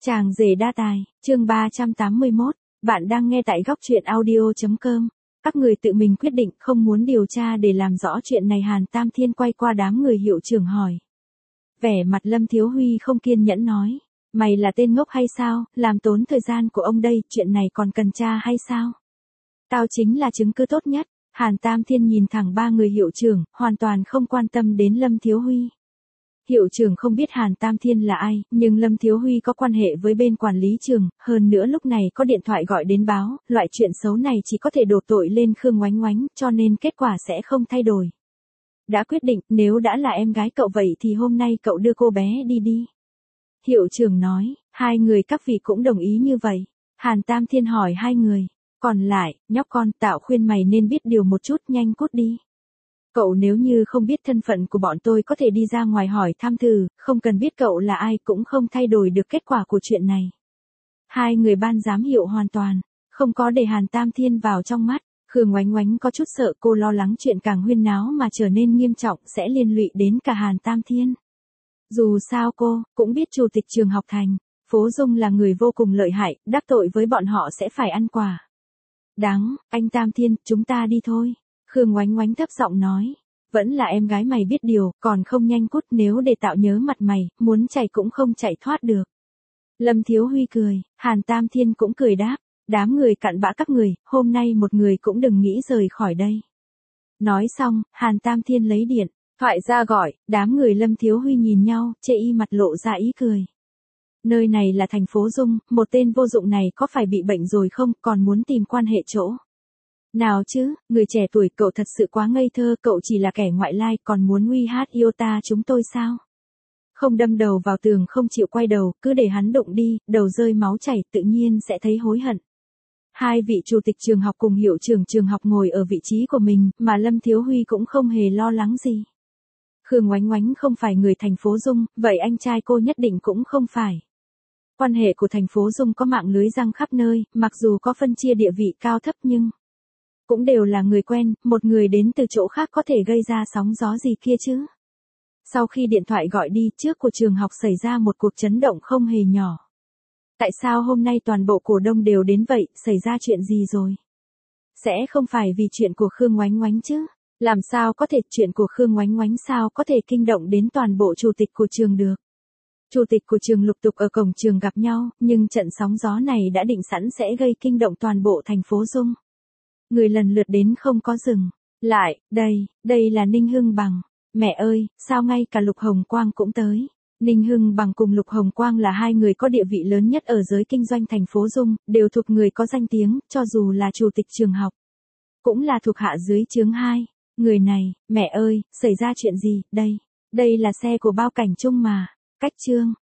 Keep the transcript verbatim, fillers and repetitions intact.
Chàng rể đa tài, chương ba trăm tám mươi mốt, bạn đang nghe tại góc truyện audio chấm com. Các người tự mình quyết định không muốn điều tra để làm rõ chuyện này. Hàn Tam Thiên quay qua đám người hiệu trưởng hỏi. Vẻ mặt Lâm Thiếu Huy không kiên nhẫn nói. Mày là tên ngốc hay sao, làm tốn thời gian của ông đây, chuyện này còn cần tra hay sao? Tao chính là chứng cứ tốt nhất. Hàn Tam Thiên nhìn thẳng ba người hiệu trưởng, hoàn toàn không quan tâm đến Lâm Thiếu Huy. Hiệu trưởng không biết Hàn Tam Thiên là ai, nhưng Lâm Thiếu Huy có quan hệ với bên quản lý trường, hơn nữa lúc này có điện thoại gọi đến báo, loại chuyện xấu này chỉ có thể đổ tội lên Khương Oánh Oánh, cho nên kết quả sẽ không thay đổi. Đã quyết định, nếu đã là em gái cậu vậy thì hôm nay cậu đưa cô bé đi đi. Hiệu trưởng nói, hai người các vị cũng đồng ý như vậy. Hàn Tam Thiên hỏi hai người, còn lại, nhóc con, Tạo khuyên mày nên biết điều một chút, nhanh cút đi. Cậu nếu như không biết thân phận của bọn tôi có thể đi ra ngoài hỏi thăm thử, không cần biết cậu là ai cũng không thay đổi được kết quả của chuyện này. Hai người ban giám hiệu hoàn toàn, không có để Hàn Tam Thiên vào trong mắt. Khương Oánh Oánh có chút sợ, cô lo lắng chuyện càng huyên náo mà trở nên nghiêm trọng sẽ liên lụy đến cả Hàn Tam Thiên. Dù sao cô cũng biết chủ tịch trường học thành phố Dung là người vô cùng lợi hại, đắc tội với bọn họ sẽ phải ăn quả đắng. Anh Tam Thiên, chúng ta đi thôi. Khương Oánh Oánh thấp giọng nói, vẫn là em gái mày biết điều, còn không nhanh cút, nếu để Tạo nhớ mặt mày, muốn chạy cũng không chạy thoát được. Lâm Thiếu Huy cười, Hàn Tam Thiên cũng cười đáp, đám người cặn bã các người, hôm nay một người cũng đừng nghĩ rời khỏi đây. Nói xong, Hàn Tam Thiên lấy điện thoại ra gọi, đám người Lâm Thiếu Huy nhìn nhau, chê y mặt lộ ra ý cười. Nơi này là thành phố Dung, một tên vô dụng này có phải bị bệnh rồi không, còn muốn tìm quan hệ chỗ. Nào chứ, người trẻ tuổi, cậu thật sự quá ngây thơ, cậu chỉ là kẻ ngoại lai, còn muốn uy hát yêu ta chúng tôi sao? Không đâm đầu vào tường không chịu quay đầu, cứ để hắn đụng đi, đầu rơi máu chảy tự nhiên sẽ thấy hối hận. Hai vị chủ tịch trường học cùng hiệu trưởng trường học ngồi ở vị trí của mình, mà Lâm Thiếu Huy cũng không hề lo lắng gì. Khương Oánh Oánh không phải người thành phố Dung, vậy anh trai cô nhất định cũng không phải. Quan hệ của thành phố Dung có mạng lưới răng khắp nơi, mặc dù có phân chia địa vị cao thấp nhưng cũng đều là người quen, một người đến từ chỗ khác có thể gây ra sóng gió gì kia chứ. Sau khi điện thoại gọi đi, trước của trường học xảy ra một cuộc chấn động không hề nhỏ. Tại sao hôm nay toàn bộ cổ đông đều đến vậy, xảy ra chuyện gì rồi? Sẽ không phải vì chuyện của Khương Oánh Oánh chứ? Làm sao có thể, chuyện của Khương Oánh Oánh sao có thể kinh động đến toàn bộ chủ tịch của trường được? Chủ tịch của trường lục tục ở cổng trường gặp nhau, nhưng trận sóng gió này đã định sẵn sẽ gây kinh động toàn bộ thành phố Dung. Người lần lượt đến không có dừng lại, đây, đây là Ninh Hưng Bằng. Mẹ ơi, sao ngay cả Lục Hồng Quang cũng tới? Ninh Hưng Bằng cùng Lục Hồng Quang là hai người có địa vị lớn nhất ở giới kinh doanh thành phố Dung, đều thuộc người có danh tiếng, cho dù là chủ tịch trường học, cũng là thuộc hạ dưới chướng hai. Người này, mẹ ơi, xảy ra chuyện gì, đây, đây là xe của Bao Cảnh Trung mà. Cách chương